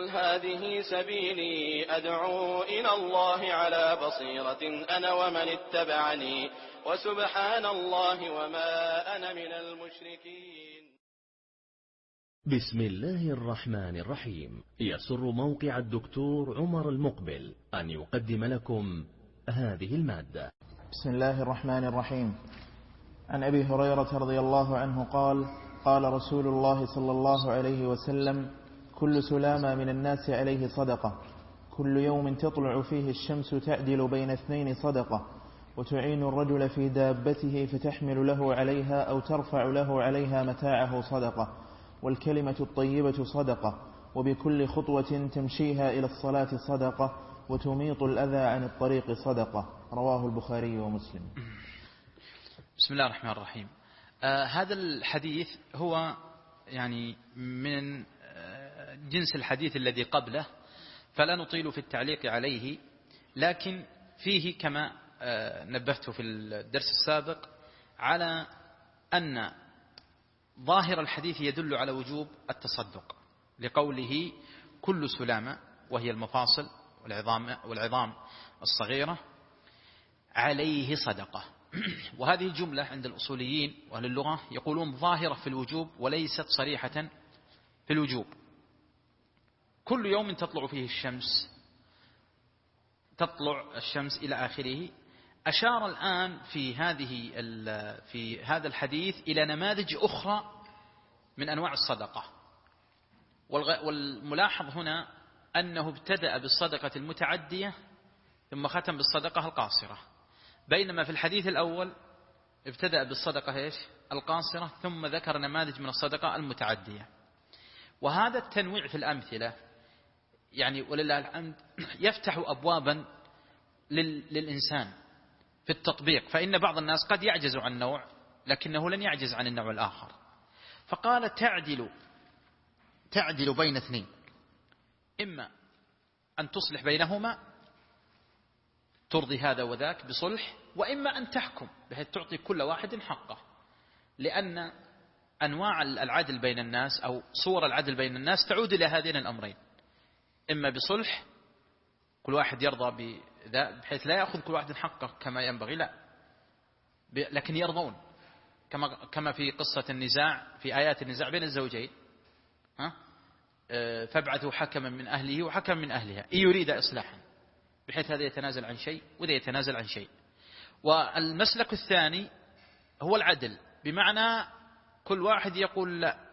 قل هذه سبيلي أدعو إلى الله على بصيرة أنا ومن اتبعني وسبحان الله وما أنا من المشركين. بسم الله الرحمن الرحيم. يسر موقع الدكتور عمر المقبل أن يقدم لكم هذه المادة. بسم الله الرحمن الرحيم. عن أبي هريرة رضي الله عنه قال: قال رسول الله صلى الله عليه وسلم: كل سلامة من الناس عليه صدقة، كل يوم تطلع فيه الشمس تعدل بين اثنين صدقة، وتعين الرجل في دابته فتحمل له عليها أو ترفع له عليها متاعه صدقة، والكلمة الطيبة صدقة، وبكل خطوة تمشيها إلى الصلاة صدقة، وتميط الأذى عن الطريق صدقة. رواه البخاري ومسلم. بسم الله الرحمن الرحيم. هذا الحديث هو يعني من جنس الحديث الذي قبله، فلا نطيل في التعليق عليه، لكن فيه كما نبهت في الدرس السابق على أن ظاهر الحديث يدل على وجوب التصدق، لقوله كل سلامة، وهي المفاصل والعظام الصغيرة، عليه صدقة. وهذه الجملة عند الأصوليين وأهل اللغة يقولون ظاهرة في الوجوب وليست صريحة في الوجوب. كل يوم تطلع فيه الشمس، تطلع الشمس إلى آخره. أشار الآن في هذا الحديث إلى نماذج أخرى من أنواع الصدقة، والملاحظ هنا أنه ابتدأ بالصدقة المتعدية ثم ختم بالصدقة القاصرة، بينما في الحديث الأول ابتدأ بالصدقة القاصرة ثم ذكر نماذج من الصدقة المتعدية. وهذا التنويع في الأمثلة يعني ولله الحمد يفتح أبوابا للإنسان في التطبيق، فإن بعض الناس قد يعجز عن نوع لكنه لن يعجز عن النوع الآخر. فقال تعدل بين اثنين، إما أن تصلح بينهما ترضي هذا وذاك بصلح، وإما أن تحكم بحيث تعطي كل واحد حقه، لأن أنواع العدل بين الناس أو صور العدل بين الناس تعود إلى هذين الأمرين، إما بصلح كل واحد يرضى بذا بحيث لا يأخذ كل واحد حقه كما ينبغي، لا، لكن يرضون، كما في قصة النزاع في آيات النزاع بين الزوجين، فابعثوا حكما من أهله وحكما من أهلها إن يريد إصلاحا، بحيث هذا يتنازل عن شيء وذا يتنازل عن شيء. والمسلك الثاني هو العدل، بمعنى كل واحد يقول لا،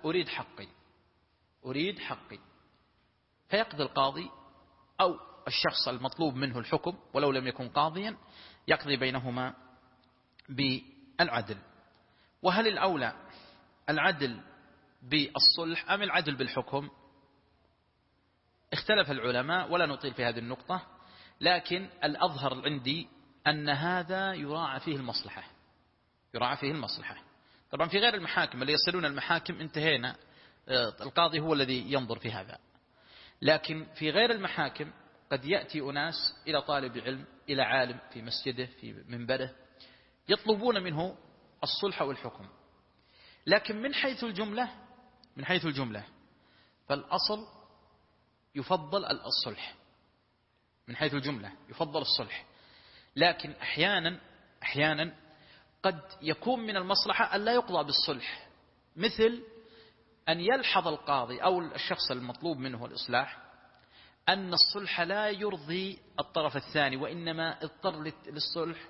أريد حقي، فيقضي القاضي أو الشخص المطلوب منه الحكم ولو لم يكن قاضيا يقضي بينهما بالعدل. وهل الأولى العدل بالصلح أم العدل بالحكم؟ اختلف العلماء ولا نطيل في هذه النقطة، لكن الأظهر عندي أن هذا يراعى فيه المصلحة. طبعا في غير المحاكم اللي يصلون المحاكم انتهينا، القاضي هو الذي ينظر في هذا، لكن في غير المحاكم قد يأتي أناس إلى طالب علم، إلى عالم في مسجده في منبره، يطلبون منه الصلح والحكم، لكن من حيث الجملة فالأصل يفضل الصلح، من حيث الجملة يفضل الصلح، لكن أحيانا قد يكون من المصلحة أن لا يقضى بالصلح، مثل أن يلحظ القاضي أو الشخص المطلوب منه الإصلاح أن الصلح لا يرضي الطرف الثاني، وإنما اضطر للصلح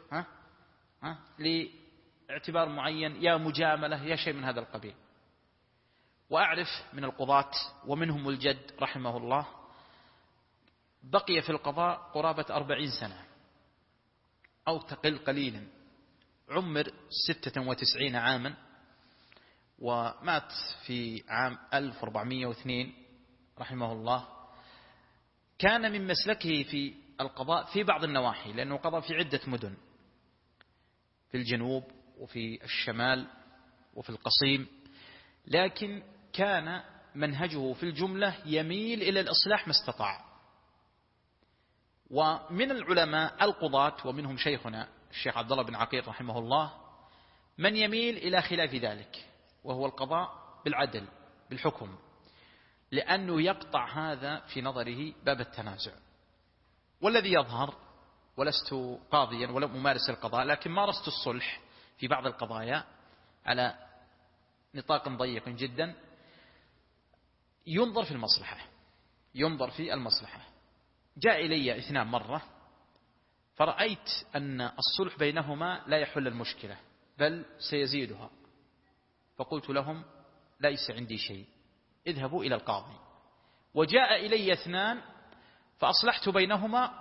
لاعتبار معين، يا مجاملة يا شيء من هذا القبيل. وأعرف من القضاة ومنهم الجد رحمه الله بقي في القضاء قرابة 40 سنة أو تقل قليلا، عمر 96 عاما، ومات في عام 1402 رحمه الله. كان من مسلكه في القضاء في بعض النواحي، لأنه قضى في عدة مدن في الجنوب وفي الشمال وفي القصيم، لكن كان منهجه في الجملة يميل إلى الإصلاح ما استطاع. ومن العلماء القضاة ومنهم شيخنا الشيخ عبد الله بن عقيل رحمه الله من يميل إلى خلاف ذلك، وهو القضاء بالعدل بالحكم، لأنه يقطع هذا في نظره باب التنازع. والذي يظهر، ولست قاضيا ولا ممارس القضاء، لكن مارست الصلح في بعض القضايا على نطاق ضيق جدا، ينظر في المصلحة. جاء إلي 2 مرة فرأيت أن الصلح بينهما لا يحل المشكلة بل سيزيدها، فقلت لهم ليس عندي شيء، اذهبوا إلى القاضي. وجاء إلي 2 فأصلحت بينهما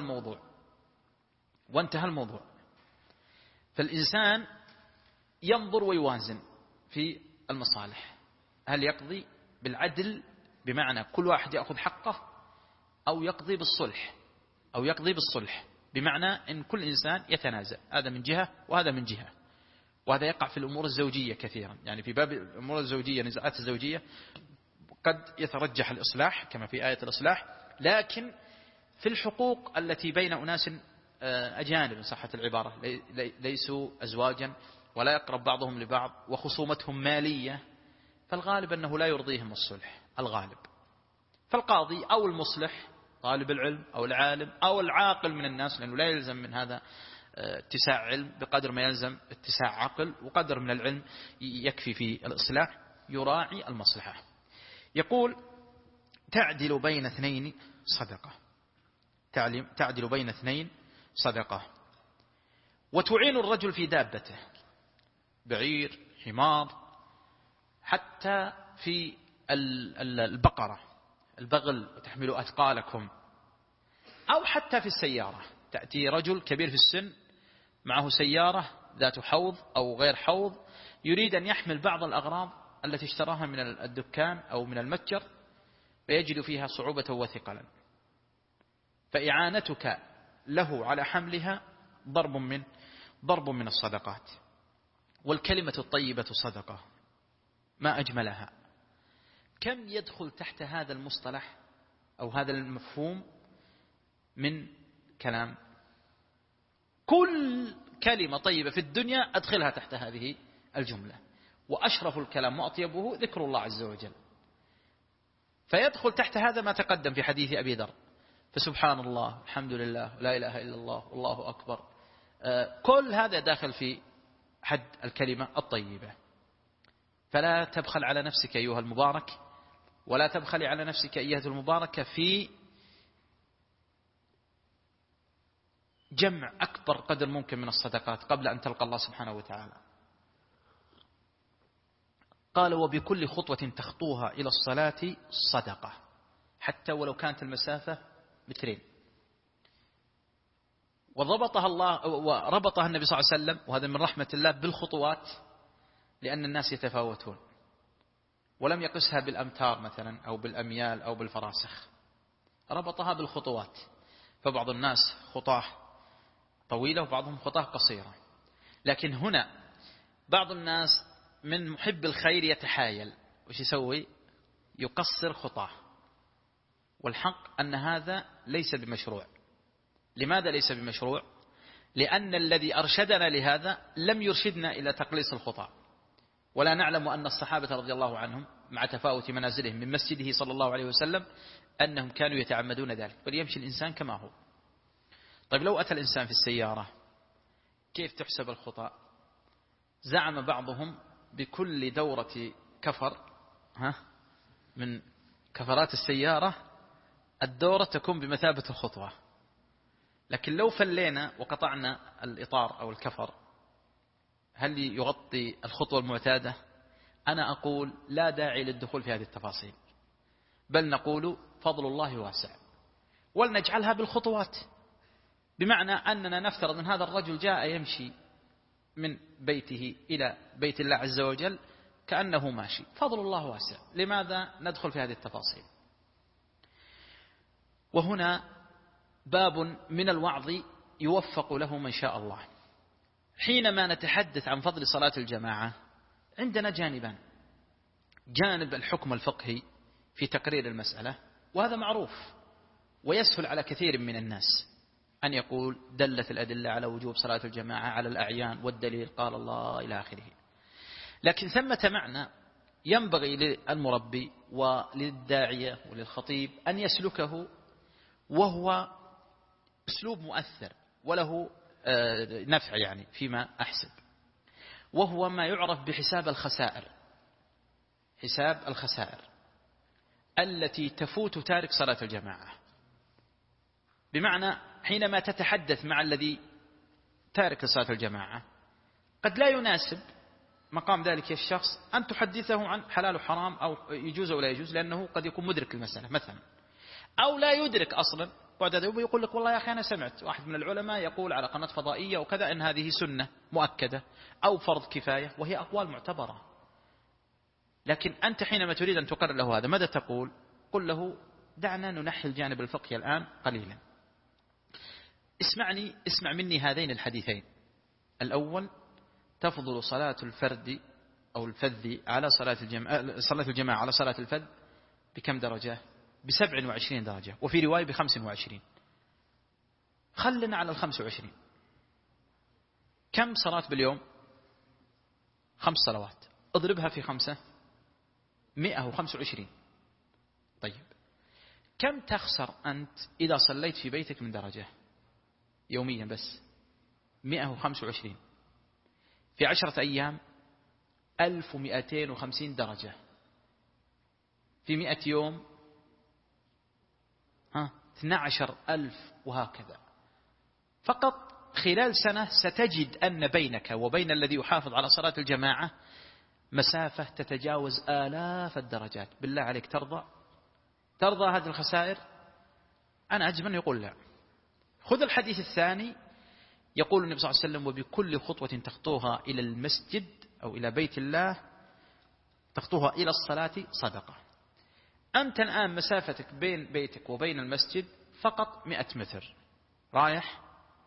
وانتهى الموضوع. فالإنسان ينظر ويوازن في المصالح، هل يقضي بالعدل بمعنى كل واحد يأخذ حقه، أو يقضي بالصلح بمعنى أن كل إنسان يتنازع، هذا من جهة وهذا من جهة. وهذا يقع في الأمور الزوجية كثيرا، يعني في باب الأمور الزوجية، نزاعات الزوجية قد يترجح الإصلاح كما في آية الإصلاح، لكن في الحقوق التي بين أناس أجانب، صحة العبارة، ليسوا أزواجا ولا يقرب بعضهم لبعض وخصومتهم مالية، فالغالب أنه لا يرضيهم الصلح الغالب. فالقاضي أو المصلح، طالب العلم أو العالم أو العاقل من الناس، لأنه لا يلزم من هذا اتساع علم بقدر ما يلزم اتساع عقل، وقدر من العلم يكفي في الإصلاح، يراعي المصلحة. يقول تعدل بين 2 صدقة، تعدل بين 2 صدقة. وتعين الرجل في دابته، بعير، حمار، حتى في البقرة، البغل، وتحملوا أثقالكم، أو حتى في السيارة. تأتي رجل كبير في السن معه سيارة ذات حوض أو غير حوض، يريد أن يحمل بعض الأغراض التي اشتراها من الدكان أو من المتجر، فيجد فيها صعوبة وثقلا، فإعانتك له على حملها ضرب من الصدقات. والكلمة الطيبة صدقة، ما أجملها. كم يدخل تحت هذا المصطلح أو هذا المفهوم من كلام؟ كل كلمة طيبة في الدنيا أدخلها تحت هذه الجملة، وأشرف الكلام وأطيبه ذكر الله عز وجل، فيدخل تحت هذا ما تقدم في حديث أبي ذر، فسبحان الله، الحمد لله، لا إله إلا الله، والله أكبر، كل هذا داخل في حد الكلمة الطيبة. فلا تبخل على نفسك أيها المبارك، ولا تبخلي على نفسك أيها المباركة في جمع أكبر قدر ممكن من الصدقات قبل أن تلقى الله سبحانه وتعالى. قال وبكل خطوة تخطوها إلى الصلاة صدقة، حتى ولو كانت المسافة 2 متر. وربطها النبي صلى الله عليه وسلم، وهذا من رحمة الله، بالخطوات، لأن الناس يتفاوتون، ولم يقسها بالأمتار مثلا أو بالأميال أو بالفراسخ، ربطها بالخطوات. فبعض الناس خطاه طويلة وبعضهم خطاه قصيرة، لكن هنا بعض الناس من محب الخير يتحايل، وش يسوي؟ يقصر خطاه. والحق أن هذا ليس بمشروع. لماذا ليس بمشروع؟ لأن الذي أرشدنا لهذا لم يرشدنا إلى تقليص الخطى، ولا نعلم أن الصحابة رضي الله عنهم مع تفاوت منازلهم من مسجده صلى الله عليه وسلم أنهم كانوا يتعمدون ذلك، بل يمشي الإنسان كما هو. طيب لو أتى الإنسان في السيارة كيف تحسب الخطى؟ زعم بعضهم بكل دورة كفر من كفرات السيارة الدورة تكون بمثابة الخطوة، لكن لو فلينا وقطعنا الإطار أو الكفر هل يغطي الخطوة المعتادة؟ أنا أقول لا داعي للدخول في هذه التفاصيل، بل نقول فضل الله واسع، ولنجعلها بالخطوات، بمعنى أننا نفترض أن هذا الرجل جاء يمشي من بيته إلى بيت الله عز وجل كأنه ماشي، فضل الله واسع، لماذا ندخل في هذه التفاصيل؟ وهنا باب من الوعظ يوفق له من شاء الله. حينما نتحدث عن فضل صلاة الجماعة عندنا جانبان: جانب الحكم الفقهي في تقرير المسألة، وهذا معروف ويسهل على كثير من الناس أن يقول دلت الأدلة على وجوب صلاة الجماعة على الأعيان والدليل قال الله إلى آخره. لكن ثمة معنى ينبغي للمربي وللداعية وللخطيب أن يسلكه وهو أسلوب مؤثر وله نفع يعني فيما أحسب، وهو ما يعرف بحساب الخسائر. حساب الخسائر التي تفوت تارك صلاة الجماعة. بمعنى حينما تتحدث مع الذي تارك صلاة الجماعة قد لا يناسب مقام ذلك الشخص أن تحدثه عن حلال وحرام أو يجوز ولا يجوز، لأنه قد يكون مدرك المسألة مثلا، أو لا يدرك أصلا. بعد ذلك يقول لك والله يا أخي أنا سمعت واحد من العلماء يقول على قناة فضائية وكذا أن هذه سنة مؤكدة أو فرض كفاية، وهي أقوال معتبرة. لكن أنت حينما تريد أن تقرر له هذا ماذا تقول؟ قل له دعنا ننحي الجانب الفقهي الآن قليلا. اسمع مني هذين الحديثين. الأول: تفضل صلاة الفرد أو الفذ على صلاة الجماعة على صلاة الفذ بكم درجة؟ ب27 درجة، وفي رواية ب25. خلنا على 25. كم صلاة باليوم؟ 5 صلوات، اضربها في 5، 125. طيب كم تخسر أنت إذا صليت في بيتك من درجة يوميا بس؟ 125 في 10 أيام 1250 درجة، في 100 يوم 12,000، وهكذا. فقط خلال سنة ستجد أن بينك وبين الذي يحافظ على صلاة الجماعة مسافة تتجاوز آلاف الدرجات. بالله عليك ترضى هذه الخسائر؟ أنا أجمل يقول لا. خذ الحديث الثاني، يقول النبي صلى الله عليه وسلم: وبكل خطوة تخطوها إلى المسجد أو إلى بيت الله تخطوها إلى الصلاة صدقة. أنت الآن مسافتك بين بيتك وبين المسجد فقط 100 متر رايح،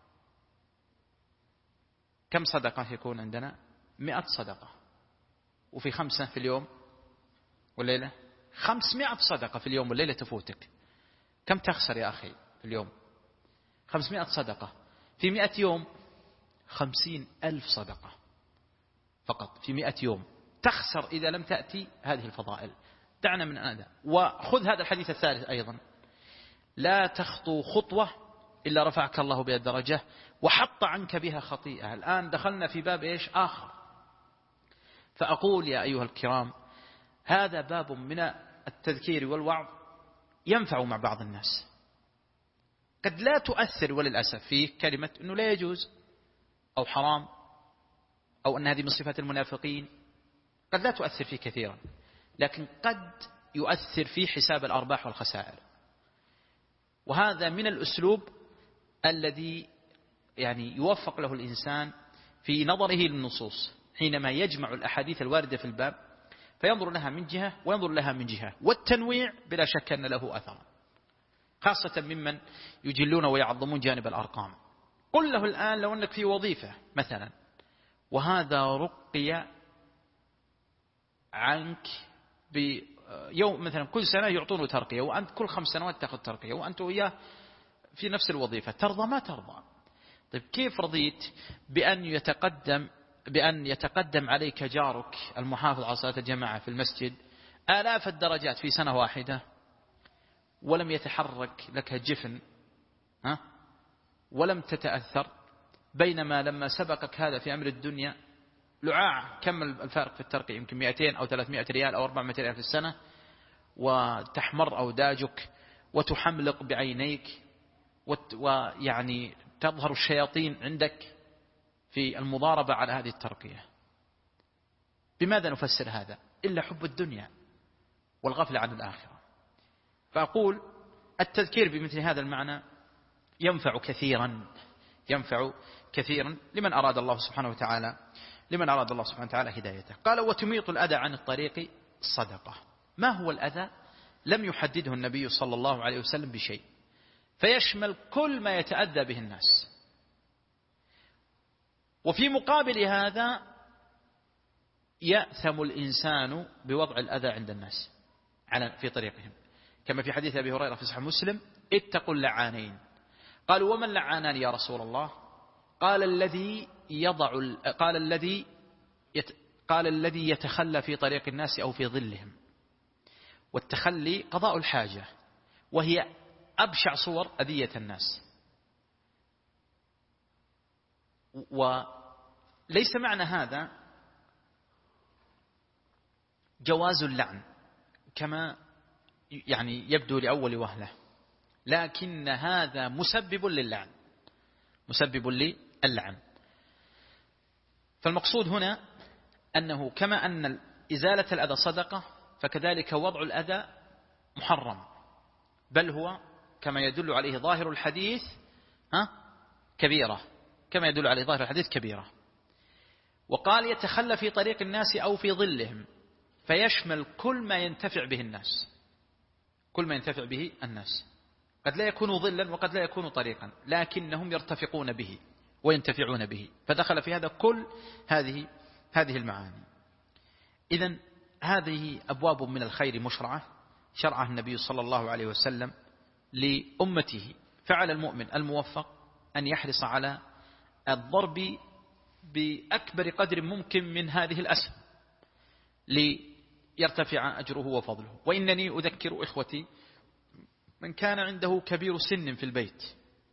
كم صدقة يكون عندنا؟ 100 صدقة. وفي 5 في اليوم والليلة 500 صدقة في اليوم والليلة تفوتك. كم تخسر يا أخي في اليوم؟ 500 صدقة في 100 يوم 50,000 صدقة فقط في 100 يوم تخسر إذا لم تأتي هذه الفضائل. دعنا من هذا. وخذ هذا الحديث الثالث أيضا: لا تخطو خطوة إلا رفعك الله بها الدرجة وحط عنك بها خطيئة. الآن دخلنا في باب إيش آخر. فأقول يا أيها الكرام، هذا باب من التذكير والوعظ ينفع مع بعض الناس. قد لا تؤثر وللأسف فيه كلمة أنه لا يجوز أو حرام أو أن هذه من صفات المنافقين، قد لا تؤثر فيه كثيرا، لكن قد يؤثر في حساب الأرباح والخسائر. وهذا من الأسلوب الذي يعني يوفق له الإنسان في نظره للنصوص حينما يجمع الأحاديث الواردة في الباب، فينظر لها من جهة وينظر لها من جهة. والتنويع بلا شك أن له أثر، خاصة ممن يجلون ويعظمون جانب الأرقام. قل له الآن لو أنك في وظيفة مثلا وهذا رقي عنك بيوم مثلا، كل سنة يعطونه ترقية وأنت كل 5 سنوات تأخذ ترقية وأنت وياه في نفس الوظيفة، ترضى ما ترضى؟ طيب كيف رضيت بأن يتقدم عليك جارك المحافظ على صلاة الجماعة في المسجد آلاف الدرجات في سنة واحدة ولم يتحرك لك جفن ولم تتأثر، بينما لما سبقك هذا في أمر الدنيا لعاع؟ كم الفارق في الترقية؟ يمكن 200 أو 300 ريال أو 400 ريال في السنة، وتحمر أوداجك وتحملق بعينيك ويعني تظهر الشياطين عندك في المضاربة على هذه الترقية. بماذا نفسر هذا إلا حب الدنيا والغفلة عن الآخرة؟ فأقول التذكير بمثل هذا المعنى ينفع كثيرا لمن أراد الله سبحانه وتعالى هدايته. قال: وتميط الأذى عن الطريق صدقة. ما هو الأذى؟ لم يحدده النبي صلى الله عليه وسلم بشيء، فيشمل كل ما يتأذى به الناس. وفي مقابل هذا يأثم الإنسان بوضع الأذى عند الناس في طريقهم، كما في حديث أبي هريرة في صحيح مسلم: اتقوا اللعانين. قالوا: وما اللعانان يا رسول الله؟ قال: قال الذي يتخلى في طريق الناس أو في ظلهم. والتخلي قضاء الحاجة، وهي أبشع صور أذية الناس. وليس معنى هذا جواز اللعن كما يعني يبدو لأول وهلة، لكن هذا مسبب للعن، مسبب للعن. فالمقصود هنا أنه كما أن إزالة الأذى صدقة، فكذلك وضع الأذى محرم، بل هو كما يدل عليه ظاهر الحديث كبيرة، كما يدل عليه ظاهر الحديث كبيرة. وقال يتخلى في طريق الناس أو في ظلهم، فيشمل كل ما ينتفع به الناس، كل ما ينتفع به الناس. قد لا يكون ظلا وقد لا يكون طريقا، لكنهم يرتفقون به وينتفعون به، فدخل في هذا كل هذه المعاني. إذن هذه أبواب من الخير مشرعة شرعها النبي صلى الله عليه وسلم لأمته. فعلى المؤمن الموفق أن يحرص على الضرب بأكبر قدر ممكن من هذه الأسهم ليرتفع أجره وفضله. وإنني أذكر إخوتي من كان عنده كبير سن في البيت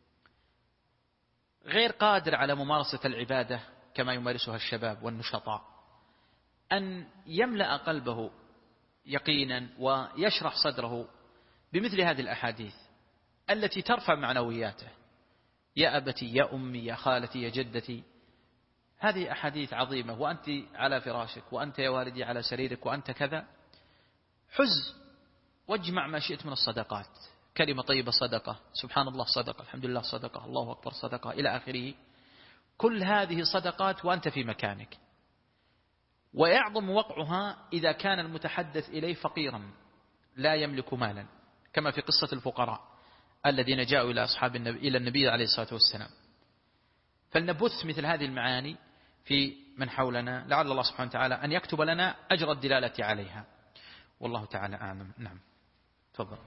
غير قادر على ممارسة العبادة كما يمارسها الشباب والنشطاء، أن يملأ قلبه يقينا ويشرح صدره بمثل هذه الأحاديث التي ترفع معنوياته. يا أبتي يا أمي يا خالتي يا جدتي، هذه أحاديث عظيمة، وأنت على فراشك، وأنت يا والدي على سريرك، وأنت كذا. حز واجمع ما شئت من الصدقات، كلمة طيبة صدقة، سبحان الله صدقة، الحمد لله صدقة، الله أكبر صدقة، إلى آخره. كل هذه صدقات وأنت في مكانك. ويعظم وقعها إذا كان المتحدث إليه فقيرا لا يملك مالا، كما في قصة الفقراء الذين جاءوا إلى النبي عليه الصلاة والسلام. فلنبث مثل هذه المعاني في من حولنا، لعل الله سبحانه وتعالى أن يكتب لنا أجر الدلالة عليها، والله تعالى أعلم. نعم تفضل.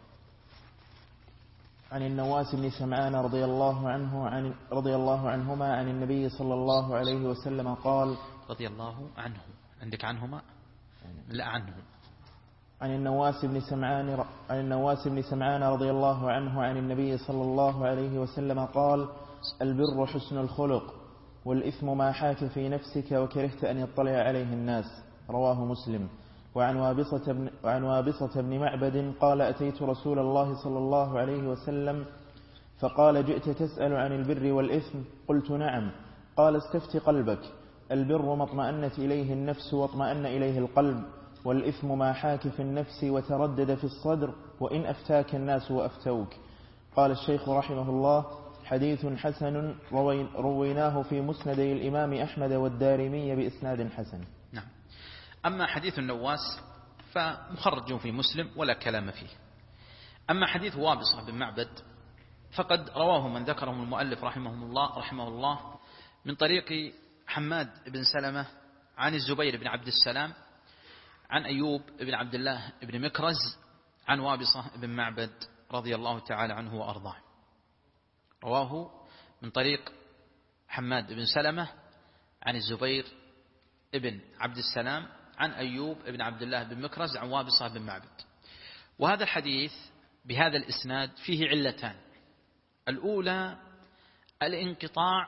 عن النواس بن سمعان رضي الله عنهما عن النبي صلى الله عليه وسلم قال: رضي الله عنه، عندك عنهما؟ لا عنه. عن النواس بن سمعان رضي الله عنه عن النبي صلى الله عليه وسلم قال: البر حسن الخلق، والإثم ما حاك في نفسك وكرهت أن يطلع عليه الناس. رواه مسلم. وعن وابصة بن معبد قال: أتيت رسول الله صلى الله عليه وسلم فقال: جئت تسأل عن البر والإثم؟ قلت: نعم. قال: استفت قلبك، البر ما اطمأنت إليه النفس واطمأن إليه القلب، والإثم ما حاك في النفس وتردد في الصدر، وإن أفتاك الناس وأفتوك. قال الشيخ رحمه الله: حديث حسن رويناه في مسندي الإمام أحمد والدارمي بإسناد حسن. نعم. أما حديث النواس فمخرج في مسلم ولا كلام فيه. أما حديث وابصة بن معبد فقد رواه من ذكرهم المؤلف رحمه الله من طريق حماد بن سلمة عن الزبير بن عبد السلام عن أيوب بن عبد الله بن مكرز عن وابصة بن معبد رضي الله تعالى عنه وأرضاه. رواه من طريق حماد بن سلمة عن الزبير بن عبد السلام عن أيوب بن عبد الله بن مكرز عن وابصة بن معبد. وهذا الحديث بهذا الإسناد فيه علتان. الأولى الانقطاع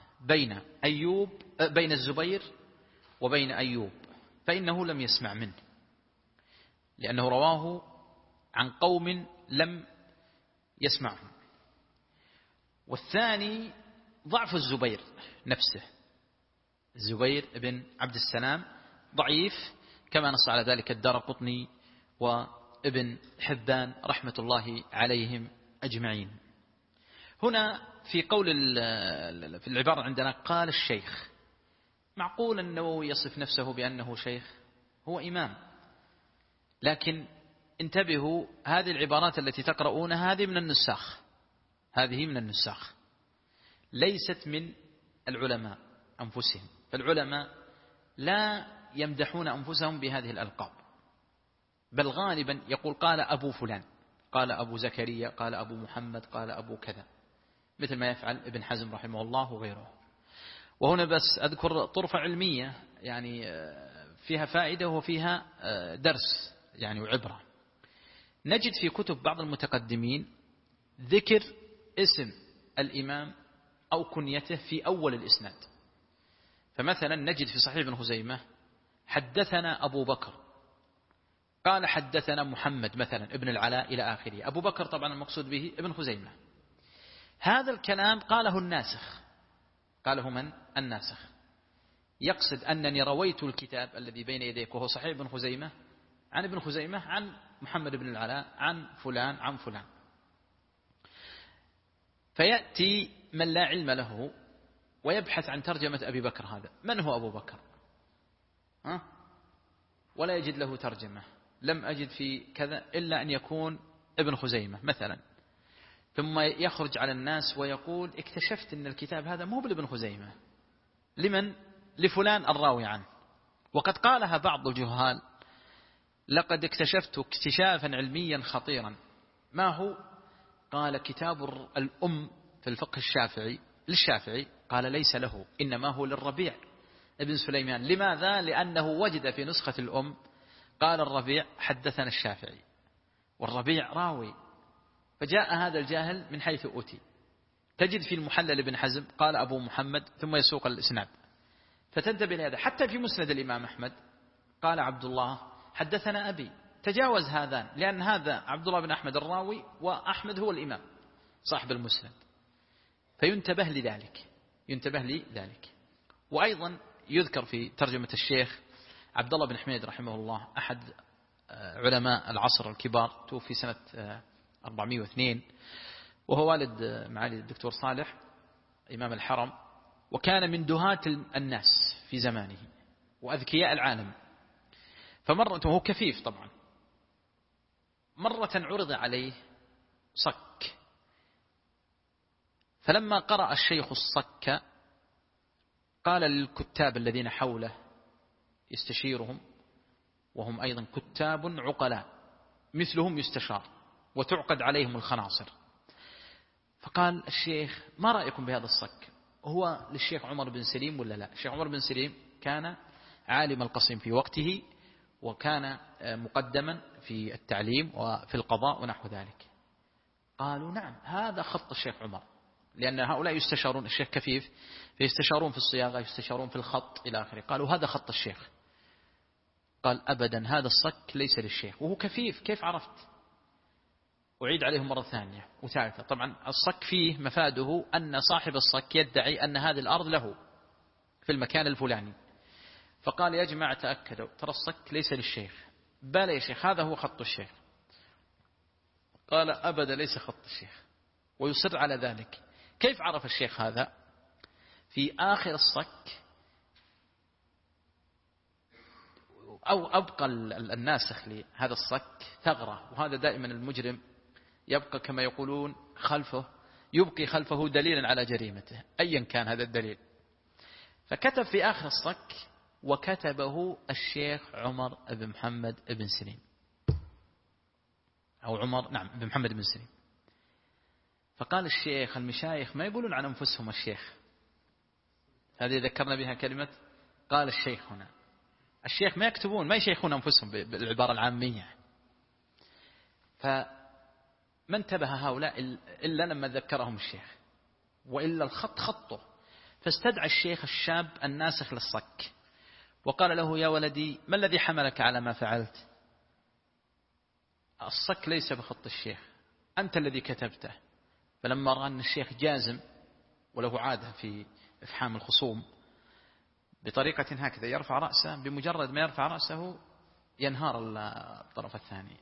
بين الزبير وبين أيوب، فإنه لم يسمع منه، لأنه رواه عن قوم لم يسمعهم. والثاني ضعف الزبير نفسه، الزبير بن عبد السلام ضعيف، كما نص على ذلك الدارقطني وابن حبان رحمة الله عليهم أجمعين. هنا في قول في العبارة عندنا قال الشيخ، معقول أنه يصف نفسه بأنه شيخ؟ هو إمام، لكن انتبهوا، هذه العبارات التي تقرؤونها هذه من النساخ، ليست من العلماء أنفسهم. فالعلماء لا يمدحون أنفسهم بهذه الألقاب، بل غالبا يقول قال أبو فلان، قال أبو زكريا، قال أبو محمد، قال أبو كذا، مثل ما يفعل ابن حزم رحمه الله وغيره. وهنا بس أذكر طرفة علمية يعني فيها فائدة وفيها درس يعني وعبرة. نجد في كتب بعض المتقدمين ذكر اسم الإمام أو كنيته في أول الإسناد. فمثلا نجد في صحيح ابن خزيمة حدثنا أبو بكر، قال حدثنا محمد مثلا ابن العلاء إلى آخره. أبو بكر طبعا المقصود به ابن خزيمة. هذا الكلام قاله الناسخ، قاله من؟ الناسخ. يقصد أنني رويت الكتاب الذي بين يديك وهو صحيح ابن خزيمة عن ابن خزيمة عن محمد بن العلاء عن فلان عن فلان. فيأتي من لا علم له ويبحث عن ترجمة أبي بكر، هذا من هو أبو بكر؟ ولا يجد له ترجمة، لم أجد في كذا إلا أن يكون ابن خزيمة مثلا. ثم يخرج على الناس ويقول اكتشفت أن الكتاب هذا مو بابن خزيمة. لمن؟ لفلان الراوي عنه. وقد قالها بعض الجهال: لقد اكتشفت اكتشافا علميا خطيرا. ما هو؟ قال كتاب الأم في الفقه الشافعي للشافعي، قال ليس له، إنما هو للربيع ابن سليمان. لماذا؟ لأنه وجد في نسخة الأم قال الربيع حدثنا الشافعي، والربيع راوي. فجاء هذا الجاهل من حيث أتي. تجد في المحلل ابن حزم قال أبو محمد ثم يسوق الإسناد. فتنتبه لهذا. حتى في مسند الإمام أحمد قال عبد الله حدثنا أبي، تجاوز هذان، لأن هذا عبد الله بن أحمد الراوي وأحمد هو الإمام صاحب المسند. فينتبه لذلك، ينتبه لذلك. وأيضا يذكر في ترجمة الشيخ عبد الله بن حميد رحمه الله، أحد علماء العصر الكبار، توفي سنة 402، وهو والد معالي الدكتور صالح إمام الحرم، وكان من دهاة الناس في زمانه وأذكياء العالم. فمرة وهو كفيف طبعا، مرة عرض عليه صك، فلما قرأ الشيخ الصك قال للكتاب الذين حوله يستشيرهم، وهم أيضا كتاب عقلاء مثلهم يستشار وتعقد عليهم الخناصر. فقال الشيخ ما رأيكم بهذا الصك؟ هو للشيخ عمر بن سليم ولا لا؟ الشيخ عمر بن سليم كان عالم القصيم في وقته، وكان مقدما في التعليم وفي القضاء ونحو ذلك. قالوا نعم هذا خط الشيخ عمر، لأن هؤلاء يستشارون، الشيخ كفيف فيستشارون في الصياغة، يستشارون في الخط إلى آخره. قالوا هذا خط الشيخ. قال أبدا هذا الصك ليس للشيخ، وهو كفيف. كيف عرفت؟ أعيد عليهم مرة ثانية وثالثة. طبعا الصك فيه مفاده أن صاحب الصك يدعي أن هذه الأرض له في المكان الفلاني. فقال يا جماعة تأكدوا، ترى الصك ليس للشيخ. بل يا شيخ هذا هو خط الشيخ. قال أبدا ليس خط الشيخ، ويصر على ذلك. كيف عرف الشيخ هذا؟ في آخر الصك أو أبقى الناسخ لهذا الصك ثغرة، وهذا دائما المجرم يبقى كما يقولون خلفه، يبقي خلفه دليلا على جريمته أيا كان هذا الدليل. فكتب في آخر الصك وكتبه الشيخ عمر بن محمد بن سليم، أو عمر نعم بن محمد بن سليم. فقال الشيخ المشايخ ما يقولون عن أنفسهم الشيخ، هذه ذكرنا بها كلمة قال الشيخ هنا. الشيخ ما يكتبون، ما يشيخون أنفسهم بالعبارة العامية. فما انتبه هؤلاء إلا لما ذكرهم الشيخ، وإلا الخط خطه. فاستدعى الشيخ الشاب الناسخ للصك وقال له يا ولدي ما الذي حملك على ما فعلت؟ الصك ليس بخط الشيخ، أنت الذي كتبته. فلما رأى أن الشيخ جازم، وله عادة في إفحام الخصوم بطريقة هكذا يرفع رأسه، بمجرد ما يرفع رأسه ينهار الطرف الثاني،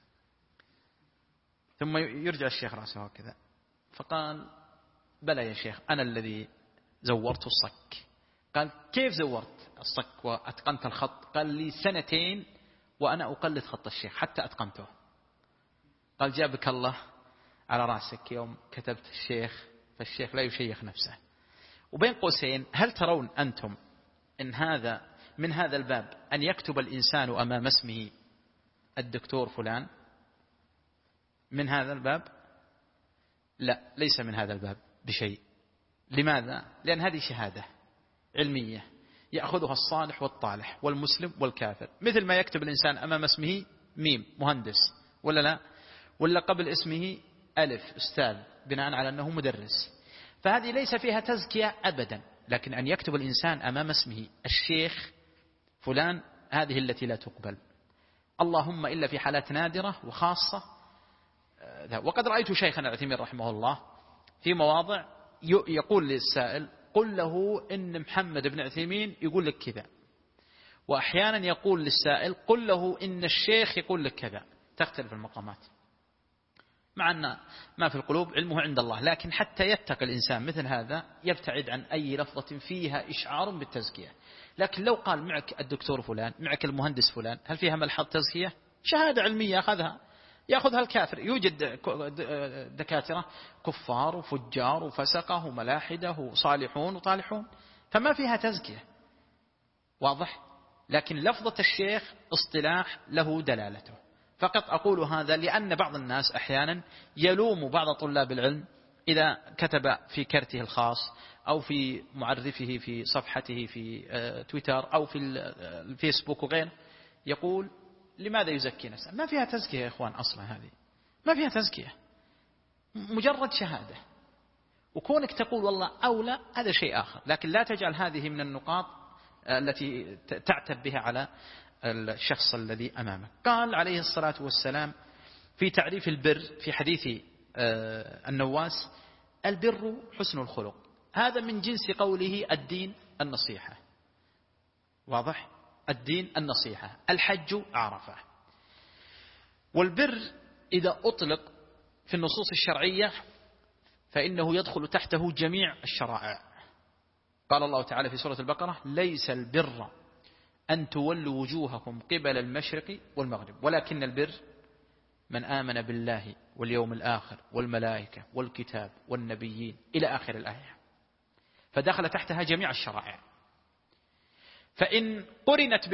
ثم يرجع الشيخ رأسه هكذا. فقال بلى يا شيخ أنا الذي زورت الصك. قال كيف زورت الصك وأتقنت الخط؟ قال لي 2 سنين وأنا أقلد خط الشيخ حتى أتقنته. قال جابك الله على رأسك يوم كتبت الشيخ، فالشيخ لا يشيخ نفسه. وبين قوسين هل ترون أنتم إن هذا من هذا الباب أن يكتب الإنسان أمام اسمه الدكتور فلان؟ من هذا الباب؟ لا، ليس من هذا الباب بشيء. لماذا؟ لأن هذه شهادة علمية يأخذها الصالح والطالح والمسلم والكافر، مثل ما يكتب الإنسان أمام اسمه ميم مهندس ولا لا، ولا قبل اسمه ألف أستاذ بناء على أنه مدرس. فهذه ليس فيها تزكية أبدا، لكن أن يكتب الإنسان أمام اسمه الشيخ فلان هذه التي لا تقبل، اللهم إلا في حالات نادرة وخاصة. وقد رأيت شيخنا العثيمين رحمه الله في مواضع يقول للسائل قل له إن محمد بن عثيمين يقول لك كذا، وأحيانا يقول للسائل قل له إن الشيخ يقول لك كذا، تختلف المقامات، مع أن ما في القلوب علمه عند الله. لكن حتى يتقي الإنسان مثل هذا يبتعد عن أي لفظة فيها إشعار بالتزكية. لكن لو قال معك الدكتور فلان، معك المهندس فلان، هل فيها ملحظ تزكية؟ شهادة علمية يأخذها الكافر. يوجد دكاترة كفار وفجار وفسقة وملاحدة وصالحون وطالحون، فما فيها تزكية، واضح. لكن لفظة الشيخ اصطلاح له دلالته. فقط أقول هذا لأن بعض الناس أحيانا يلوم بعض طلاب العلم إذا كتب في كرته الخاص أو في معرفه في صفحته في تويتر أو في الفيسبوك وغيره، يقول لماذا يزكي نفسه؟ ما فيها تزكية يا إخوان، أصلا هذه ما فيها تزكية، مجرد شهادة. وكونك تقول والله أولى هذا شيء آخر، لكن لا تجعل هذه من النقاط التي تعتب بها على الشخص الذي أمامك. قال عليه الصلاة والسلام في تعريف البر في حديث النواس: البر حسن الخلق. هذا من جنس قوله الدين النصيحة، واضح؟ الدين النصيحة. الحج عرفة. والبر إذا أطلق في النصوص الشرعية فإنه يدخل تحته جميع الشرائع. قال الله تعالى في سورة البقرة: ليس البر أن تولوا وجوهكم قبل المشرق والمغرب ولكن البر من آمن بالله واليوم الآخر والملائكة والكتاب والنبيين إلى آخر الآية. فدخل تحتها جميع الشرائع. فإن قرنت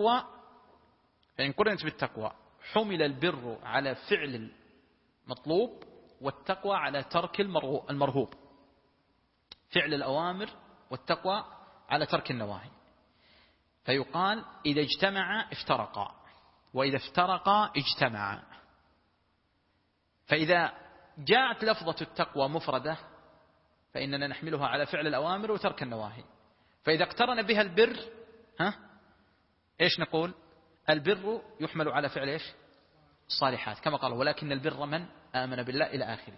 بالتقوى حمل البر على فعل المطلوب والتقوى على ترك المرهوب، فعل الأوامر والتقوى على ترك النواهي. فيقال إذا اجتمعا افترقا وإذا افترقا اجتمعا. فإذا جاءت لفظة التقوى مفردة فإننا نحملها على فعل الأوامر وترك النواهي. فإذا اقترن بها البر إيش نقول؟ البر يحمل على فعل إيش؟ الصالحات، كما قال ولكن البر من آمن بالله إلى آخره.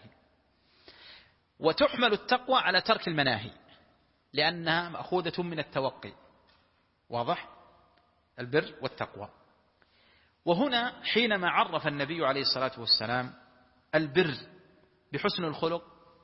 وتحمل التقوى على ترك المناهي لأنها مأخوذة من التوقي، واضح؟ البر والتقوى. وهنا حينما عرف النبي عليه الصلاة والسلام البر بحسن الخلق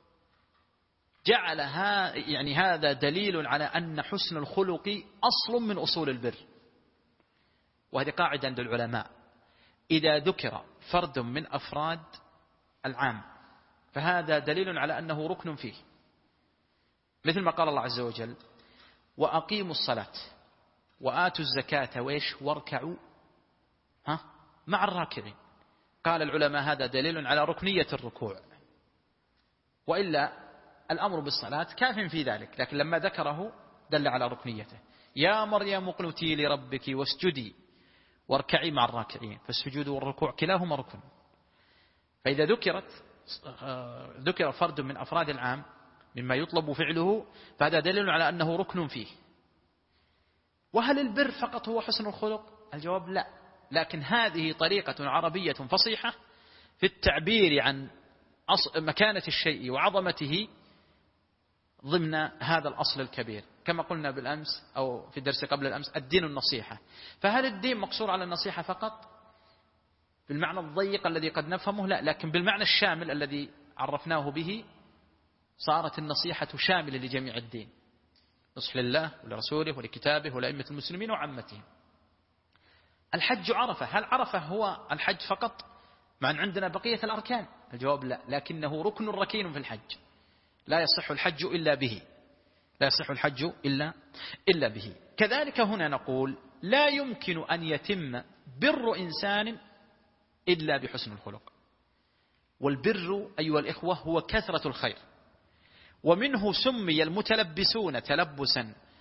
جعلها يعني هذا دليل على أن حسن الخلق أصل من أصول البر. وهذه قاعدة عند العلماء: إذا ذكر فرد من أفراد العام فهذا دليل على أنه ركن فيه، مثل ما قال الله عز وجل: وأقيموا الصلاة وآتوا الزكاة وإيش واركعوا مع الراكعين. قال العلماء هذا دليل على ركنية الركوع، وإلا الأمر بالصلاة كاف في ذلك، لكن لما ذكره دل على ركنيته. يا مريم اقنتي لربك واسجدي واركعي مع الراكعين، فالسجود والركوع كلاهما ركن. فإذا ذكر فرد من أفراد العام مما يطلب فعله فهذا دليل على أنه ركن فيه. وهل البر فقط هو حسن الخلق؟ الجواب لا، لكن هذه طريقة عربية فصيحة في التعبير عن مكانة الشيء وعظمته ضمن هذا الأصل الكبير، كما قلنا بالأمس أو في الدرس قبل الأمس: الدين النصيحة. فهل الدين مقصور على النصيحة فقط بالمعنى الضيق الذي قد نفهمه؟ لا، لكن بالمعنى الشامل الذي عرفناه به صارت النصيحة شاملة لجميع الدين، نصح لله ولرسوله ولكتابه ولأئمة المسلمين وعامتهم. الحج عرفة، هل عرفة هو الحج فقط مع أن عندنا بقية الأركان؟ الجواب لا، لكنه ركن ركين في الحج، لا يصح الحج إلا به، لا يصح الحج إلا به. كذلك هنا نقول لا يمكن أن يتم بر إنسان إلا بحسن الخلق. والبر أيها الإخوة هو كثرة الخير، ومنه سمي المتلبسون تلبسا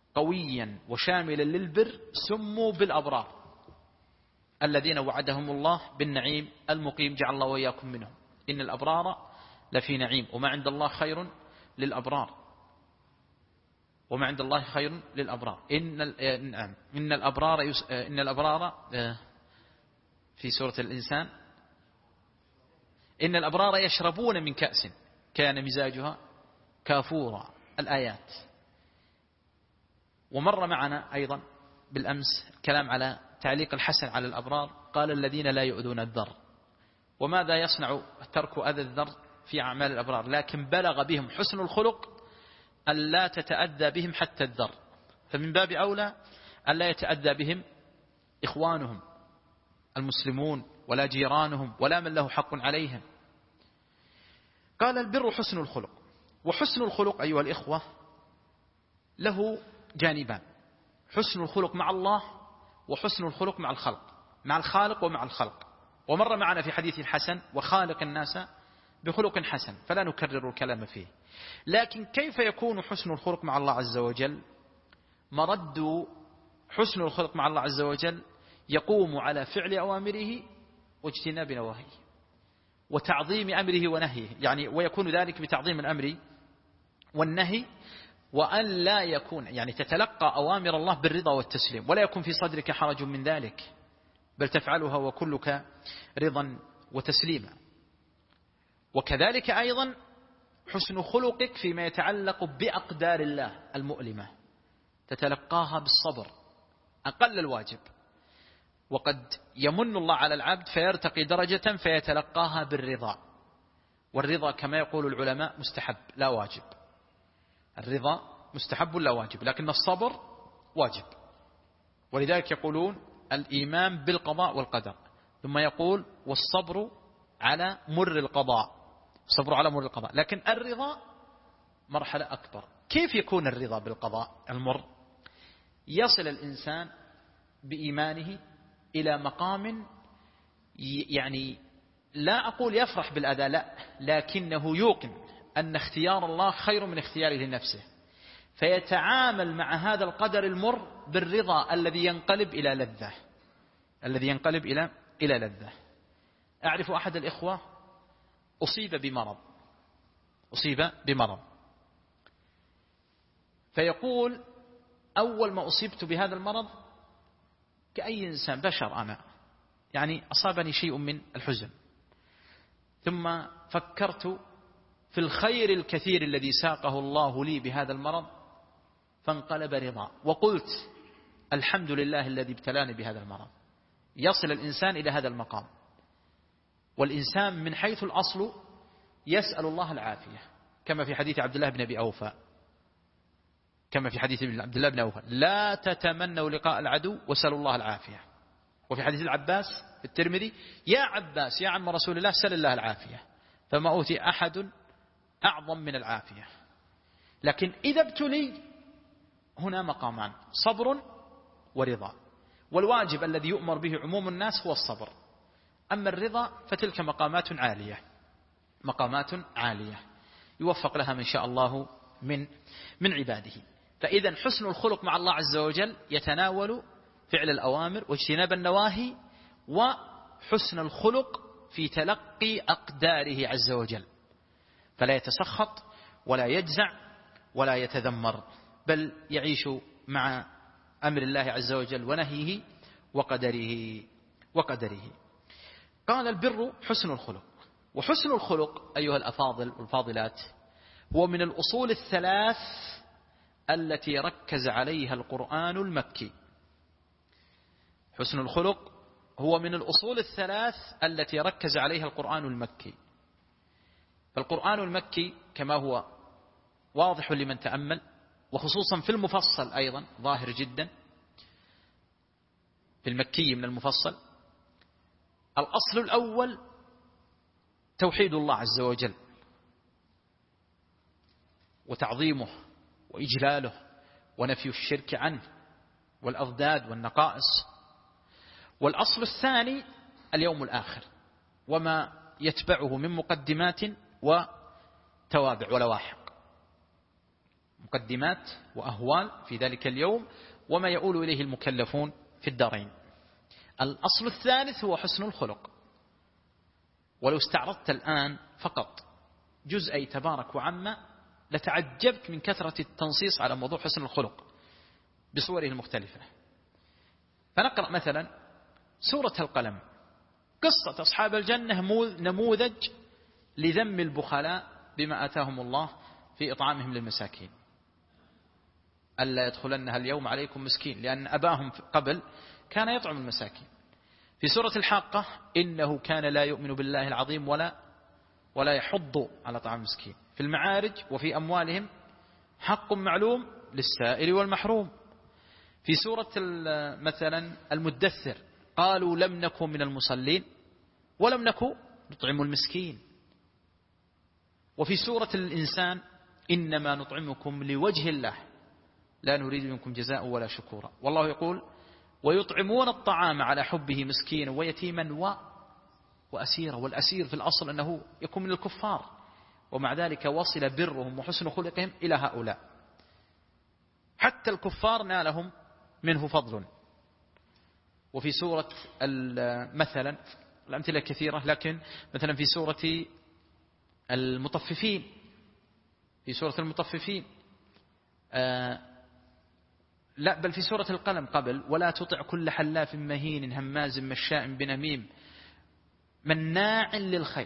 قويا وشاملا للبر سموا بالأبرار الذين وعدهم الله بالنعيم المقيم، جعل الله وإياكم منهم. إن الأبرار لفي نعيم وما عند الله خير للأبرار، وما عند الله خير للأبرار. إن الأبرار في سورة الإنسان إن الأبرار يشربون من كأس كان مزاجها كافورا، الآيات. ومر معنا أيضا بالأمس كلام على تعليق الحسن على الأبرار، قال الذين لا يؤذون الذر. وماذا يصنع ترك أذى الذر في أعمال الأبرار؟ لكن بلغ بهم حسن الخلق ألا تتأذى بهم حتى الذر، فمن باب أولى ألا يتأذى بهم إخوانهم المسلمون ولا جيرانهم ولا من له حق عليهم. قال البر حسن الخلق. وحسن الخلق أيها الإخوة له جانبان: حسن الخلق مع الله وحسن الخلق مع الخلق، مع الخالق ومع الخلق. ومر معنا في حديث الحسن: وخالق الناس بخلق حسن، فلا نكرر الكلام فيه. لكن كيف يكون حسن الخلق مع الله عز وجل؟ مرد حسن الخلق مع الله عز وجل يقوم على فعل أوامره واجتناب نواهيه وتعظيم أمره ونهيه، يعني ويكون ذلك بتعظيم الأمر والنهي، وأن لا يكون يعني تتلقى أوامر الله بالرضا والتسليم، ولا يكون في صدرك حرج من ذلك، بل تفعلها وكلك رضا وتسليما. وكذلك أيضا حسن خلقك فيما يتعلق بأقدار الله المؤلمة، تتلقاها بالصبر أقل الواجب. وقد يمن الله على العبد فيرتقي درجة فيتلقاها بالرضا، والرضا كما يقول العلماء مستحب لا واجب. الرضا مستحب لا واجب، لكن الصبر واجب. ولذلك يقولون الإيمان بالقضاء والقدر، ثم يقول والصبر على مر القضاء، الصبر على مر القضاء. لكن الرضا مرحلة أكبر. كيف يكون الرضا بالقضاء المر؟ يصل الإنسان بإيمانه إلى مقام يعني لا أقول يفرح بالأذى، لا، لكنه يوقن أن اختيار الله خير من اختياره لنفسه، فيتعامل مع هذا القدر المر بالرضا الذي ينقلب إلى لذة، الذي ينقلب إلى لذة. أعرف أحد الإخوة أصيب بمرض، فيقول أول ما أصبت بهذا المرض كأي إنسان بشر أنا، يعني أصابني شيء من الحزن، ثم فكرت في الخير الكثير الذي ساقه الله لي بهذا المرض فانقلب رضا، وقلت الحمد لله الذي ابتلاني بهذا المرض. يصل الإنسان إلى هذا المقام. والإنسان من حيث الأصل يسأل الله العافية، كما في حديث عبد الله بن أبي أوفى، لا تتمنوا لقاء العدو وسألوا الله العافية. وفي حديث العباس في الترمذي: يا عباس يا عم رسول الله سل الله العافية، فما أوتي أحد أعظم من العافية. لكن إذا ابتلي هنا مقامان: صبر ورضا. والواجب الذي يؤمر به عموم الناس هو الصبر، أما الرضا فتلك مقامات عالية يوفق لها من شاء الله من عباده. فإذا حسن الخلق مع الله عز وجل يتناول فعل الأوامر واجتناب النواهي، وحسن الخلق في تلقي أقداره عز وجل، فلا يتسخط ولا يجزع ولا يتذمر، بل يعيش مع أمر الله عز وجل ونهيه وقدره. قال البر حسن الخلق. وحسن الخلق أيها الأفاضل والفاضلات هو من الأصول الثلاث التي ركز عليها القرآن المكي. حسن الخلق هو من الأصول الثلاث التي ركز عليها القرآن المكي. فالقرآن المكي كما هو واضح لمن تأمل، وخصوصا في المفصل أيضا ظاهر جدا، في المكي من المفصل، الأصل الأول توحيد الله عز وجل وتعظيمه وإجلاله ونفي الشرك عنه والأضداد والنقائص. والأصل الثاني اليوم الآخر وما يتبعه من مقدمات وتوابع ولواحق. مقدمات وأهوال في ذلك اليوم وما يؤول إليه المكلفون في الدارين. الأصل الثالث هو حسن الخلق. ولو استعرضت الآن فقط جزئي تبارك وعما لتعجبت من كثرة التنصيص على موضوع حسن الخلق بصوره المختلفة. فنقرأ مثلا سورة القلم، قصة أصحاب الجنة نموذج لذم البخلاء بما آتاهم الله في إطعامهم للمساكين. ألا يدخلنها اليوم عليكم مسكين، لأن أباهم قبل كان يطعم المساكين. في سورة الحاقة إنه كان لا يؤمن بالله العظيم ولا يحض على طعام المسكين. في المعارج وفي أموالهم حق معلوم للسائل والمحروم. في سورة مثلا المدثر قالوا لم نكن من المصلين ولم نكن نطعم المسكين. وفي سورة الإنسان إنما نطعمكم لوجه الله لا نريد منكم جزاء ولا شكورا. والله يقول ويطعمون الطعام على حبه مسكينا ويتيما وأسيرا. والأسير في الأصل أنه يكون من الكفار، ومع ذلك وصل برهم وحسن خلقهم إلى هؤلاء. حتى الكفار نالهم منه فضل. وفي سورة مثلا الأمثلة كثيرة، لكن مثلا في سورة المطففين، في سورة المطففين لا بل في سورة القلم قبل ولا تطع كل حلاف مهين هماز مشاء بنميم مناع للخير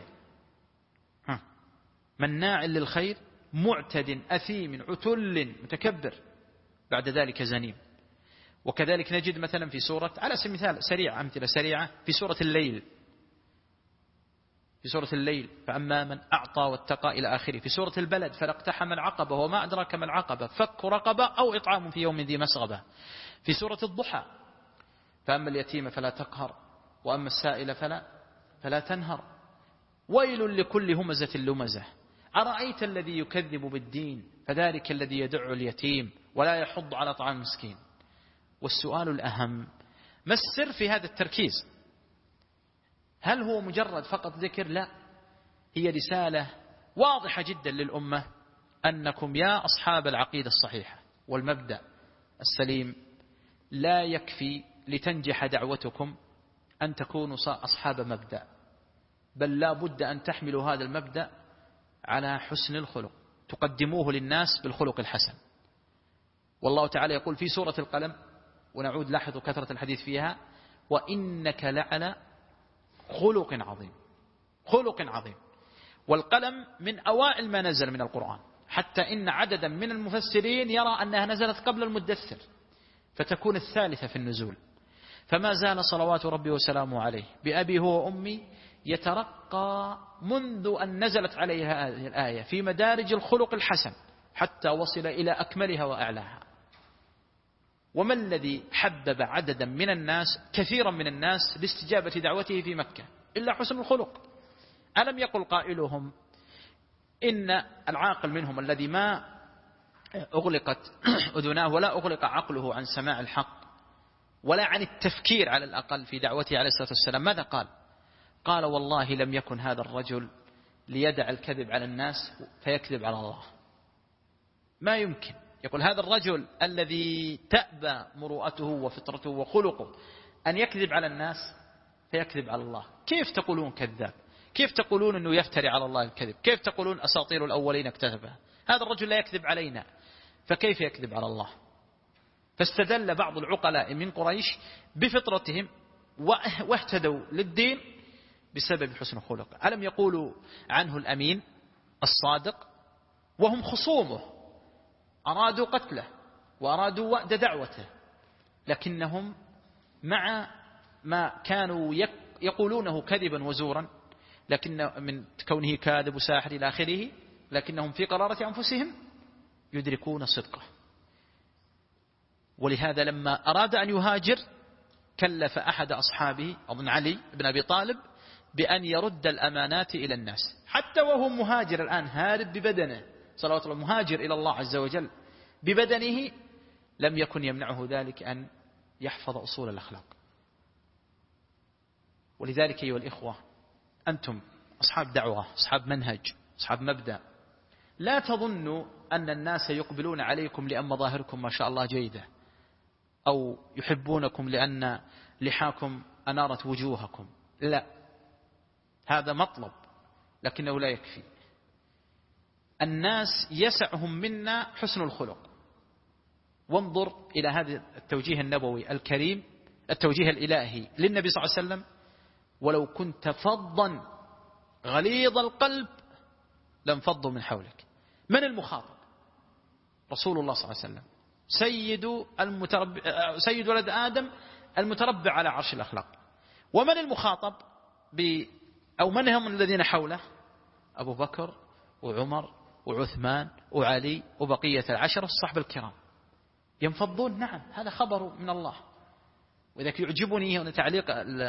مناع للخير معتد أثيم عتل متكبر بعد ذلك زنيم. وكذلك نجد مثلا في سورة على سبيل المثال سريع أمثلة سريعة في سورة الليل، في سورة الليل فأما من أعطى واتقى إلى آخره. في سورة البلد فلاقتحم العقبة وما أدراك ما العقبة فك رقبة أو إطعام في يوم ذي مسغبة. في سورة الضحى فأما اليتيم فلا تقهر وأما السائل فلا تنهر ويل لكل همزة لمزة أرأيت الذي يكذب بالدين فذلك الذي يدع اليتيم ولا يحض على طعام المسكين. والسؤال الأهم ما السر في هذا التركيز؟ هل هو مجرد فقط ذكر؟ لا، هي رسالة واضحة جدا للأمة أنكم يا أصحاب العقيدة الصحيحة والمبدأ السليم لا يكفي لتنجح دعوتكم أن تكونوا أصحاب مبدأ، بل لا بد أن تحملوا هذا المبدأ على حسن الخلق، تقدموه للناس بالخلق الحسن. والله تعالى يقول في سورة القلم، ونعود لاحظوا كثرة الحديث فيها، وإنك لعلى خلق عظيم. خلق عظيم. والقلم من أوائل ما نزل من القرآن، حتى إن عددا من المفسرين يرى أنها نزلت قبل المدثر فتكون الثالثة في النزول. فما زال صلوات ربي وسلامه عليه بأبي هو وأمي يترقى منذ أن نزلت عليها هذه الآية في مدارج الخلق الحسن حتى وصل إلى أكملها وأعلاها. وما الذي حبب عددا من الناس كثيرا من الناس لاستجابة دعوته في مكة إلا حسن الخلق؟ ألم يقل قائلهم إن العاقل منهم الذي ما أغلقت أذناه ولا أغلق عقله عن سماع الحق ولا عن التفكير على الأقل في دعوته عليه الصلاة والسلام، ماذا قال؟ قال والله لم يكن هذا الرجل ليدع الكذب على الناس فيكذب على الله. ما يمكن. يقول هذا الرجل الذي تأبى مروءته وفطرته وخلقه أن يكذب على الناس فيكذب على الله. كيف تقولون كذاب؟ كيف تقولون أنه يفتري على الله الكذب؟ كيف تقولون أساطير الأولين اكتتبها؟ هذا الرجل لا يكذب علينا فكيف يكذب على الله؟ فاستدل بعض العقلاء من قريش بفطرتهم واهتدوا للدين بسبب حسن خلقه. ألم يقولوا عنه الأمين الصادق وهم خصومه أرادوا قتله وأرادوا وأد دعوته، لكنهم مع ما كانوا يقولونه كذبا وزورا، لكن من كونه كاذب وساحر إلى آخره، لكنهم في قرارة أنفسهم يدركون صدقه. ولهذا لما أراد أن يهاجر كلف أحد أصحابه أظن علي بن أبي طالب بأن يرد الأمانات إلى الناس، حتى وهو مهاجر الآن هارب ببدنه صلوات الله، مهاجر إلى الله عز وجل ببدنه، لم يكن يمنعه ذلك أن يحفظ أصول الأخلاق. ولذلك أيها الإخوة أنتم أصحاب دعوة، أصحاب منهج، أصحاب مبدأ، لا تظنوا أن الناس يقبلون عليكم لأن مظاهركم ما شاء الله جيدة، أو يحبونكم لأن لحاكم أنارت وجوهكم، لا، هذا مطلب لكنه لا يكفي. الناس يسعهم منا حسن الخلق. وانظر إلى هذا التوجيه النبوي الكريم، التوجيه الإلهي للنبي صلى الله عليه وسلم: ولو كنت فظا غليظ القلب لانفضوا من حولك. من المخاطب؟ رسول الله صلى الله عليه وسلم، سيد ولد آدم المتربع على عرش الأخلاق. ومن المخاطب أو من هم الذين حوله؟ أبو بكر وعمر وعثمان وعلي وبقية العشرة الصحب الكرام. ينفضون، نعم، هذا خبر من الله. وإذا يعجبني هنا تعليق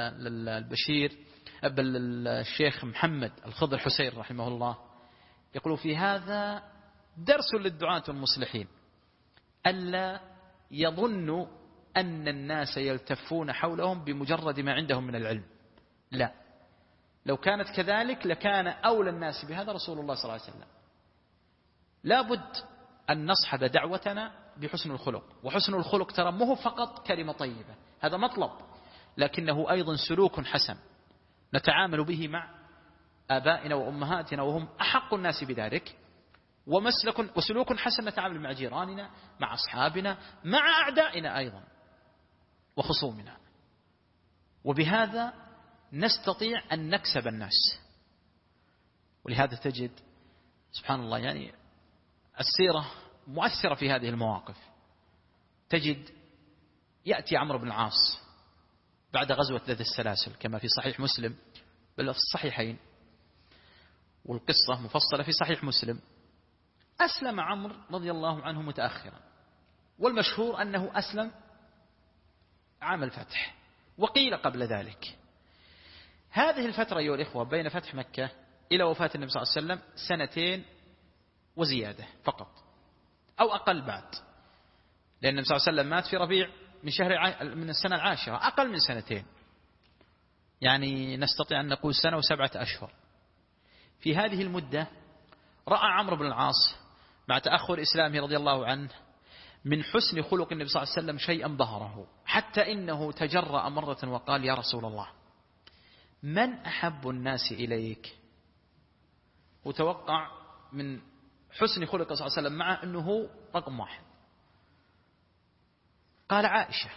الشيخ محمد الخضر حسين رحمه الله، يقول: في هذا درس للدعاة والمصلحين ألا يظنوا أن الناس يلتفون حولهم بمجرد ما عندهم من العلم، لا، لو كانت كذلك لكان أولى الناس بهذا رسول الله صلى الله عليه وسلم. لا بد أن نصحب دعوتنا بحسن الخلق. وحسن الخلق ترى مو فقط كلمة طيبة، هذا مطلب، لكنه أيضا سلوك حسن نتعامل به مع آبائنا وأمهاتنا وهم أحق الناس بذلك، وسلوك حسن نتعامل مع جيراننا، مع أصحابنا، مع أعدائنا أيضا وخصومنا. وبهذا نستطيع أن نكسب الناس. ولهذا تجد سبحان الله يعني السيرة مؤثرة في هذه المواقف. تجد يأتي عمرو بن العاص بعد غزوة ذات السلاسل كما في صحيح مسلم، بل في الصحيحين، والقصة مفصلة في صحيح مسلم. أسلم عمرو رضي الله عنه متأخرا، والمشهور أنه أسلم عام الفتح، وقيل قبل ذلك. هذه الفترة أيها الإخوة بين فتح مكة إلى وفاة النبي صلى الله عليه وسلم 2 وزيادة فقط، أو أقل بعد، لأن النبي صلى الله عليه وسلم مات في ربيع من السنة 10، أقل من 2 يعني نستطيع أن نقول 1 و7 أشهر. في هذه المدة رأى عمرو بن العاص مع تأخر إسلامه رضي الله عنه من حسن خلق النبي صلى الله عليه وسلم شيئا ظهره، حتى إنه تجرأ مرة وقال: يا رسول الله، من أحب الناس إليك؟ وتوقع من حسن خلق صلى الله عليه وسلم مع أنه رقم 1. قال: عائشة.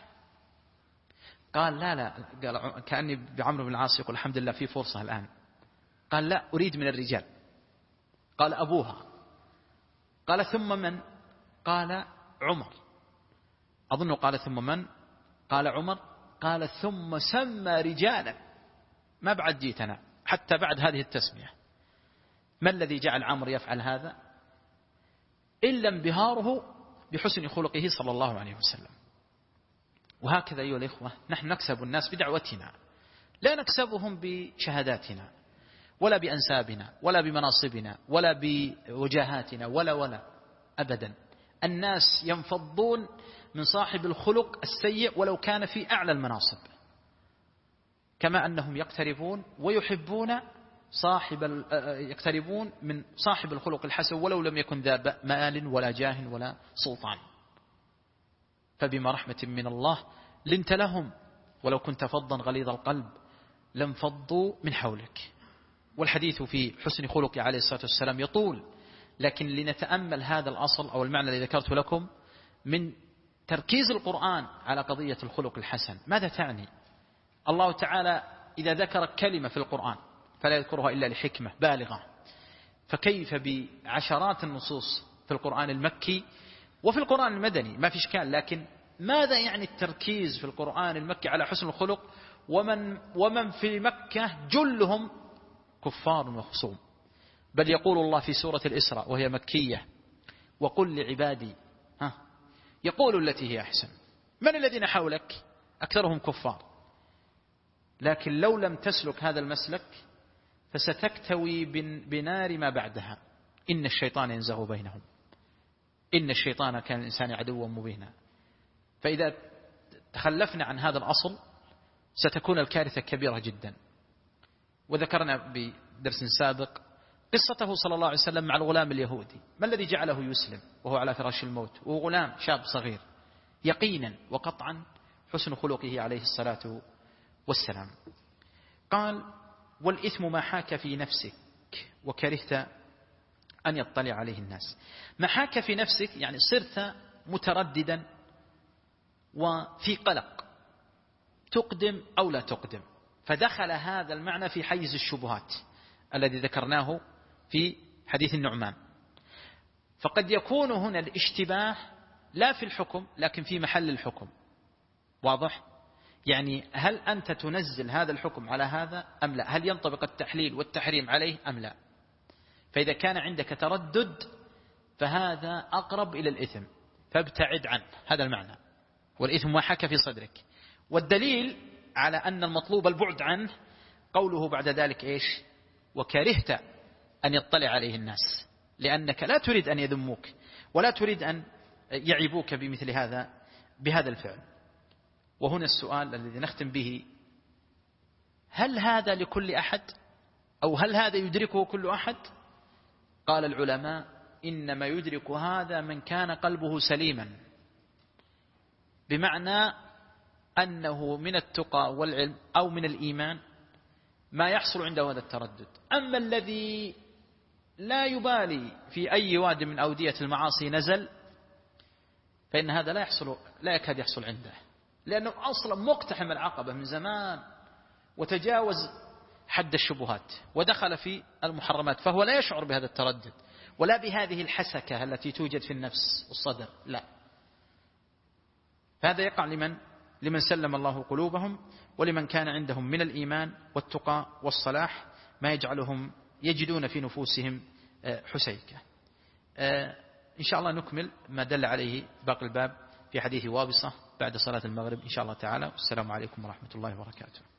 قال: لا، قال كأني بعمرو بن العاص يقول: الحمد لله في فرصة الآن. قال: لا، أريد من الرجال. قال: أبوها. قال: ثم من؟ قال: عمر. أظن قال: ثم من؟ قال: عمر. قال: ثم سمى رجالا ما بعد جيتنا حتى بعد هذه التسمية. ما الذي جعل عمرو يفعل هذا إلا انبهاره بحسن خلقه صلى الله عليه وسلم. وهكذا أيها الإخوة نحن نكسب الناس بدعوتنا، لا نكسبهم بشهاداتنا ولا بأنسابنا ولا بمناصبنا ولا بوجاهاتنا ولا أبدا. الناس ينفضون من صاحب الخلق السيء ولو كان في أعلى المناصب، كما أنهم يقتربون ويحبون يقتربون من صاحب الخلق الحسن ولو لم يكن ذا مال ولا جاه ولا سلطان. فبما رحمة من الله لنت لهم ولو كنت فظا غليظ القلب لانفضوا من حولك. والحديث في حسن خلق عليه الصلاة والسلام يطول، لكن لنتأمل هذا الأصل أو المعنى الذي ذكرته لكم من تركيز القرآن على قضية الخلق الحسن. ماذا تعني؟ الله تعالى إذا ذكر كلمة في القرآن فلا يذكرها إلا لحكمة بالغة، فكيف بعشرات النصوص في القرآن المكي وفي القرآن المدني؟ ما في إشكال، لكن ماذا يعني التركيز في القرآن المكي على حسن الخلق ومن في مكة جلهم كفار وخصوم؟ بل يقول الله في سورة الإسراء وهي مكية: وقل لعبادي يقول التي هي أحسن. من الذين حولك؟ أكثرهم كفار، لكن لو لم تسلك هذا المسلك فستكتوي بنار ما بعدها. إن الشيطان ينزغ بينهم، إن الشيطان كان الإنسان عدوا مبينا. فإذا تخلفنا عن هذا الأصل ستكون الكارثة كبيرة جدا. وذكرنا بدرس سابق قصته صلى الله عليه وسلم مع الغلام اليهودي، ما الذي جعله يسلم وهو على فراش الموت وهو غلام شاب صغير؟ يقينا وقطعا حسن خلقه عليه الصلاة والسلام. قال: والإثم ما حاك في نفسك وكرهت أن يطلع عليه الناس. ما حاك في نفسك يعني صرت مترددا وفي قلق، تقدم أو لا تقدم، فدخل هذا المعنى في حيز الشبهات الذي ذكرناه في حديث النعمان. فقد يكون هنا الاشتباه لا في الحكم لكن في محل الحكم. واضح؟ يعني هل أنت تنزل هذا الحكم على هذا أم لا؟ هل ينطبق التحليل والتحريم عليه أم لا؟ فإذا كان عندك تردد فهذا أقرب إلى الإثم، فابتعد عنه. هذا المعنى، والإثم ما حك في صدرك. والدليل على أن المطلوب البعد عنه قوله بعد ذلك إيش؟ وكرهت أن يطلع عليه الناس، لأنك لا تريد أن يذموك ولا تريد أن يعيبوك بمثل هذا بهذا الفعل. وهنا السؤال الذي نختم به: هل هذا لكل أحد أو هل هذا يدركه كل أحد؟ قال العلماء: إنما يدرك هذا من كان قلبه سليما، بمعنى أنه من التقى والعلم أو من الإيمان ما يحصل عنده هذا التردد. أما الذي لا يبالي في أي واد من أودية المعاصي نزل، فإن هذا لا يكاد يحصل عنده، لأنه أصلا مقتحم العقبة من زمان وتجاوز حد الشبهات ودخل في المحرمات، فهو لا يشعر بهذا التردد ولا بهذه الحسكة التي توجد في النفس والصدر، لا. فهذا يقع لمن سلم الله قلوبهم، ولمن كان عندهم من الإيمان والتقى والصلاح ما يجعلهم يجدون في نفوسهم حسيكة. إن شاء الله نكمل ما دل عليه باقي الباب في حديث وابصة بعد صلاة المغرب إن شاء الله تعالى. والسلام عليكم ورحمة الله وبركاته.